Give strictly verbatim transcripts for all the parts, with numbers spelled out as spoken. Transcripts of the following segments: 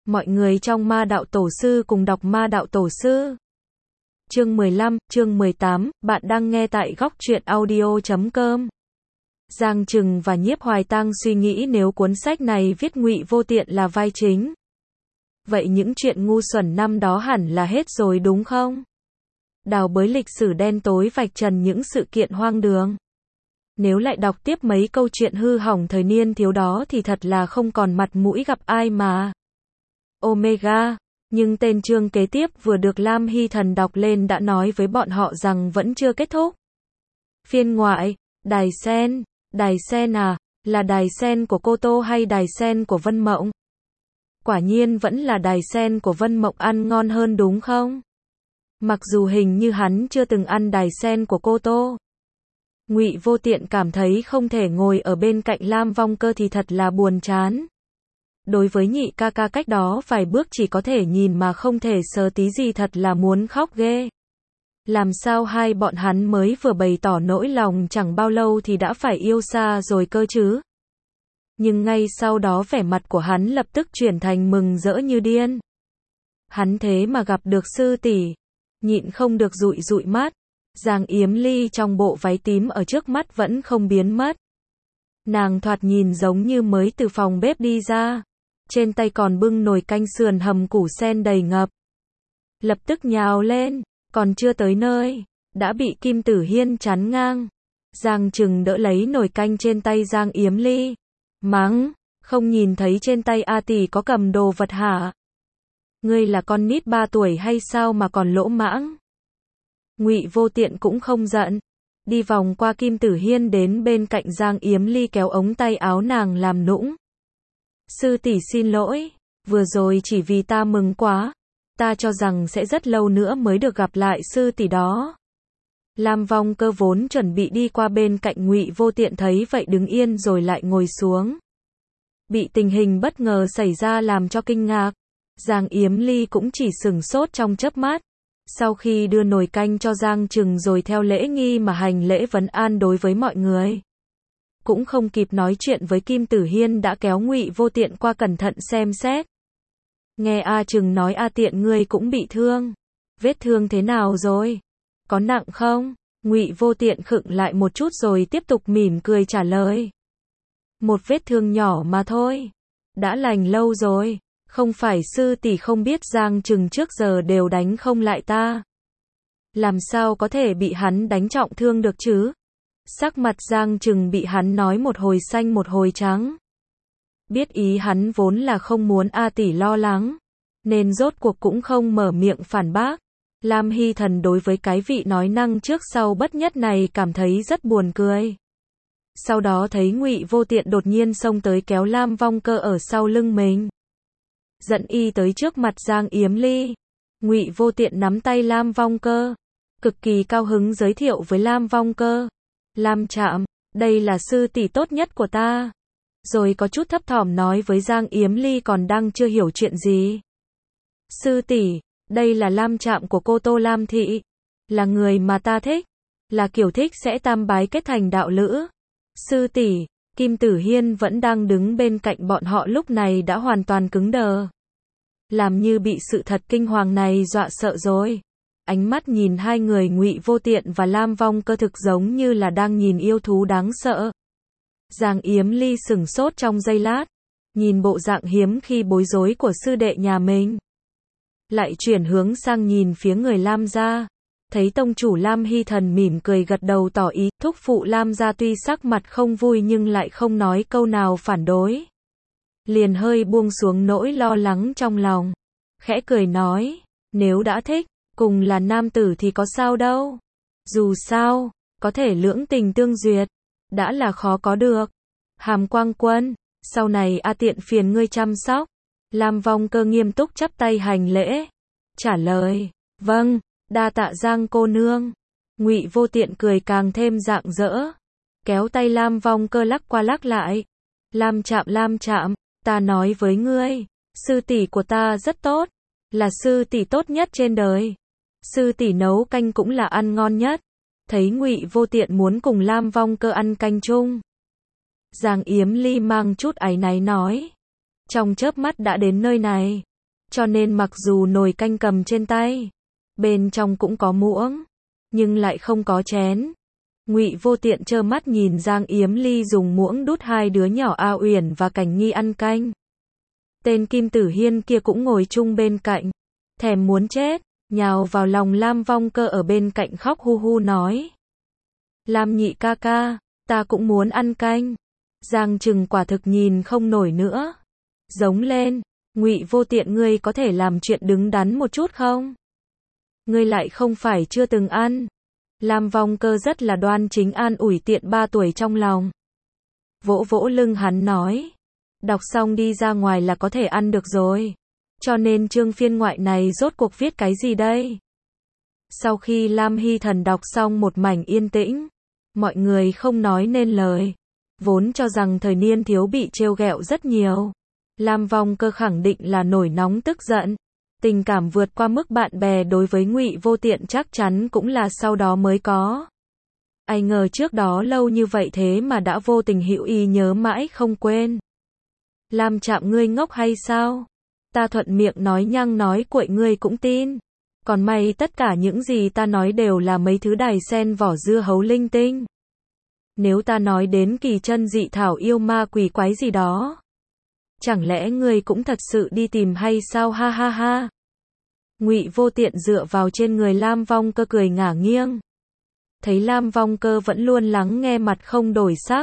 Mọi người trong Ma Đạo Tổ Sư cùng đọc Ma Đạo Tổ Sư. Chương mười lăm, chương mười tám, bạn đang nghe tại góc truyện audio chấm com. Giang Trừng và Nhiếp Hoài Tăng suy nghĩ nếu cuốn sách này viết Ngụy Vô Tiện là vai chính, vậy những chuyện ngu xuẩn năm đó hẳn là hết rồi đúng không? Đào bới lịch sử đen tối vạch trần những sự kiện hoang đường. Nếu lại đọc tiếp mấy câu chuyện hư hỏng thời niên thiếu đó thì thật là không còn mặt mũi gặp ai mà. Omega, nhưng tên chương kế tiếp vừa được Lam Hy Thần đọc lên đã nói với bọn họ rằng vẫn chưa kết thúc. Phiên ngoại, Đài Sen, Đài Sen à, là Đài Sen của Cô Tô hay Đài Sen của Vân Mộng? Quả nhiên vẫn là Đài Sen của Vân Mộng ăn ngon hơn đúng không? Mặc dù hình như hắn chưa từng ăn Đài Sen của Cô Tô. Ngụy Vô Tiện cảm thấy không thể ngồi ở bên cạnh Lam Vong Cơ thì thật là buồn chán. Đối với nhị ca ca cách đó vài bước chỉ có thể nhìn mà không thể sờ tí gì thật là muốn khóc ghê. Làm sao hai bọn hắn mới vừa bày tỏ nỗi lòng chẳng bao lâu thì đã phải yêu xa rồi cơ chứ? Nhưng ngay sau đó vẻ mặt của hắn lập tức chuyển thành mừng rỡ như điên. Hắn thế mà gặp được sư tỷ, nhịn không được dụi dụi mắt. Giang Yếm Ly trong bộ váy tím ở trước mắt vẫn không biến mất. Nàng thoạt nhìn giống như mới từ phòng bếp đi ra. Trên tay còn bưng nồi canh sườn hầm củ sen đầy ngập. Lập tức nhào lên, còn chưa tới nơi, đã bị Kim Tử Hiên chắn ngang. Giang Trừng đỡ lấy nồi canh trên tay Giang Yếm Ly. Mắng, không nhìn thấy trên tay A tỷ có cầm đồ vật hả? Ngươi là con nít ba tuổi hay sao mà còn lỗ mãng? Ngụy Vô Tiện cũng không giận. Đi vòng qua Kim Tử Hiên đến bên cạnh Giang Yếm Ly kéo ống tay áo nàng làm nũng. Sư tỷ xin lỗi, vừa rồi chỉ vì ta mừng quá, ta cho rằng sẽ rất lâu nữa mới được gặp lại sư tỷ đó. Lam Vong Cơ vốn chuẩn bị đi qua bên cạnh Ngụy Vô Tiện thấy vậy đứng yên rồi lại ngồi xuống. Bị tình hình bất ngờ xảy ra làm cho kinh ngạc, Giang Yếm Ly cũng chỉ sửng sốt trong chớp mắt. Sau khi đưa nồi canh cho Giang Trừng rồi theo lễ nghi mà hành lễ vấn an đối với mọi người. Cũng không kịp nói chuyện với Kim Tử Hiên đã kéo Ngụy Vô Tiện qua cẩn thận xem xét. Nghe A Trừng nói A Tiện ngươi cũng bị thương. Vết thương thế nào rồi? Có nặng không? Ngụy Vô Tiện khựng lại một chút rồi tiếp tục mỉm cười trả lời. Một vết thương nhỏ mà thôi. Đã lành lâu rồi. Không phải sư tỷ không biết Giang Trừng trước giờ đều đánh không lại ta. Làm sao có thể bị hắn đánh trọng thương được chứ? Sắc mặt Giang Trừng bị hắn nói một hồi xanh một hồi trắng. Biết ý hắn vốn là không muốn A tỷ lo lắng, nên rốt cuộc cũng không mở miệng phản bác. Lam Hy Thần đối với cái vị nói năng trước sau bất nhất này cảm thấy rất buồn cười. Sau đó thấy Ngụy Vô Tiện đột nhiên xông tới kéo Lam Vong Cơ ở sau lưng mình. Dẫn y tới trước mặt Giang Yếm Ly. Ngụy Vô Tiện nắm tay Lam Vong Cơ, cực kỳ cao hứng giới thiệu với Lam Vong Cơ. Lam Trạm, đây là sư tỷ tốt nhất của ta. Rồi có chút thấp thỏm nói với Giang Yếm Ly còn đang chưa hiểu chuyện gì. Sư tỷ, đây là Lam Trạm của cô Tô Lam Thị. Là người mà ta thích. Là kiểu thích sẽ tam bái kết thành đạo lữ. Sư tỷ, Kim Tử Hiên vẫn đang đứng bên cạnh bọn họ lúc này đã hoàn toàn cứng đờ. Làm như bị sự thật kinh hoàng này dọa sợ rồi. Ánh mắt nhìn hai người Ngụy Vô Tiện và Lam Vong Cơ thực giống như là đang nhìn yêu thú đáng sợ. Giang Yếm Ly sửng sốt trong giây lát, nhìn bộ dạng hiếm khi bối rối của sư đệ nhà mình. Lại chuyển hướng sang nhìn phía người Lam gia, thấy tông chủ Lam Hy Thần mỉm cười gật đầu tỏ ý, thúc phụ Lam gia tuy sắc mặt không vui nhưng lại không nói câu nào phản đối. Liền hơi buông xuống nỗi lo lắng trong lòng, khẽ cười nói, nếu đã thích, cùng là nam tử thì có sao đâu. Dù sao, có thể lưỡng tình tương duyệt, đã là khó có được. Hàm Quang Quân, sau này A Tiện phiền ngươi chăm sóc. Lam Vong Cơ nghiêm túc chắp tay hành lễ, trả lời, vâng, đa tạ Giang cô nương. Ngụy Vô Tiện cười càng thêm rạng rỡ, kéo tay Lam Vong Cơ lắc qua lắc lại. Lam Trạm Lam Trạm, ta nói với ngươi, sư tỷ của ta rất tốt, là sư tỷ tốt nhất trên đời. Sư tỷ nấu canh cũng là ăn ngon nhất. Thấy Ngụy Vô Tiện muốn cùng Lam Vong Cơ ăn canh chung, Giang Yếm Ly mang chút áy náy nói, trong chớp mắt đã đến nơi này, cho nên mặc dù nồi canh cầm trên tay, bên trong cũng có muỗng, nhưng lại không có chén. Ngụy Vô Tiện trơ mắt nhìn Giang Yếm Ly dùng muỗng đút hai đứa nhỏ A Uyển và Cảnh Nhi ăn canh. Tên Kim Tử Hiên kia cũng ngồi chung bên cạnh, thèm muốn chết, nhào vào lòng Lam Vong Cơ ở bên cạnh khóc hu hu nói: Lam nhị ca ca, ta cũng muốn ăn canh. Giang Trừng quả thực nhìn không nổi nữa, giống lên: Ngụy Vô Tiện, ngươi có thể làm chuyện đứng đắn một chút không? Ngươi lại không phải chưa từng ăn. Lam Vong Cơ rất là đoan chính an ủi Tiện ba tuổi trong lòng. Vỗ vỗ lưng hắn nói: Đọc xong đi ra ngoài là có thể ăn được rồi. Cho nên chương phiên ngoại này rốt cuộc viết cái gì đây? Sau khi Lam Hy Thần đọc xong một mảnh yên tĩnh, mọi người không nói nên lời. Vốn cho rằng thời niên thiếu bị trêu ghẹo rất nhiều. Lam Vong Cơ khẳng định là nổi nóng tức giận. Tình cảm vượt qua mức bạn bè đối với Ngụy Vô Tiện chắc chắn cũng là sau đó mới có. Ai ngờ trước đó lâu như vậy thế mà đã vô tình hữu ý nhớ mãi không quên. Lam Trạm, ngươi ngốc hay sao? Ta thuận miệng nói nhăng nói cuội ngươi cũng tin. Còn may tất cả những gì ta nói đều là mấy thứ đài sen vỏ dưa hấu linh tinh. Nếu ta nói đến kỳ chân dị thảo yêu ma quỷ quái gì đó, chẳng lẽ ngươi cũng thật sự đi tìm hay sao? Ha ha ha. Ngụy Vô Tiện dựa vào trên người Lam Vong Cơ cười ngả nghiêng. Thấy Lam Vong Cơ vẫn luôn lắng nghe, mặt không đổi sắc,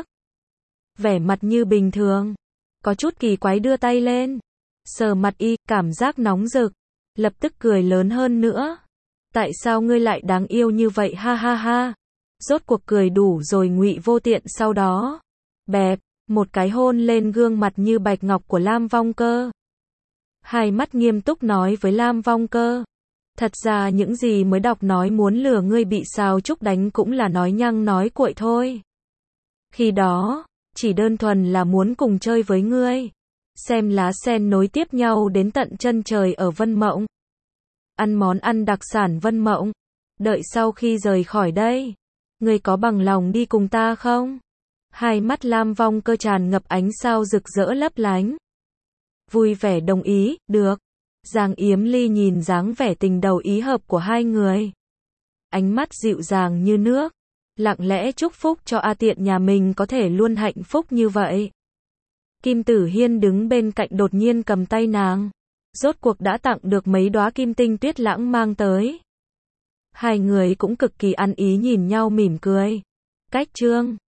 vẻ mặt như bình thường, có chút kỳ quái đưa tay lên, sờ mặt y, cảm giác nóng rực, lập tức cười lớn hơn nữa. Tại sao ngươi lại đáng yêu như vậy? Ha ha ha. Rốt cuộc cười đủ rồi. Ngụy Vô Tiện sau đó bẹp một cái hôn lên gương mặt như bạch ngọc của Lam Vong Cơ. Hai mắt nghiêm túc nói với Lam Vong Cơ: Thật ra những gì mới đọc nói muốn lừa ngươi bị Sào Trúc đánh cũng là nói nhăng nói cuội thôi. Khi đó, chỉ đơn thuần là muốn cùng chơi với ngươi, xem lá sen nối tiếp nhau đến tận chân trời ở Vân Mộng, ăn món ăn đặc sản Vân Mộng. Đợi sau khi rời khỏi đây, ngươi có bằng lòng đi cùng ta không? Hai mắt Lam Vong Cơ tràn ngập ánh sao rực rỡ lấp lánh. Vui vẻ đồng ý: Được. Giang Yếm Ly nhìn dáng vẻ tình đầu ý hợp của hai người, ánh mắt dịu dàng như nước, lặng lẽ chúc phúc cho A Tiện nhà mình có thể luôn hạnh phúc như vậy. Kim Tử Hiên đứng bên cạnh đột nhiên cầm tay nàng, rốt cuộc đã tặng được mấy đóa kim tinh tuyết lãng mang tới. Hai người cũng cực kỳ ăn ý nhìn nhau mỉm cười. Cách chương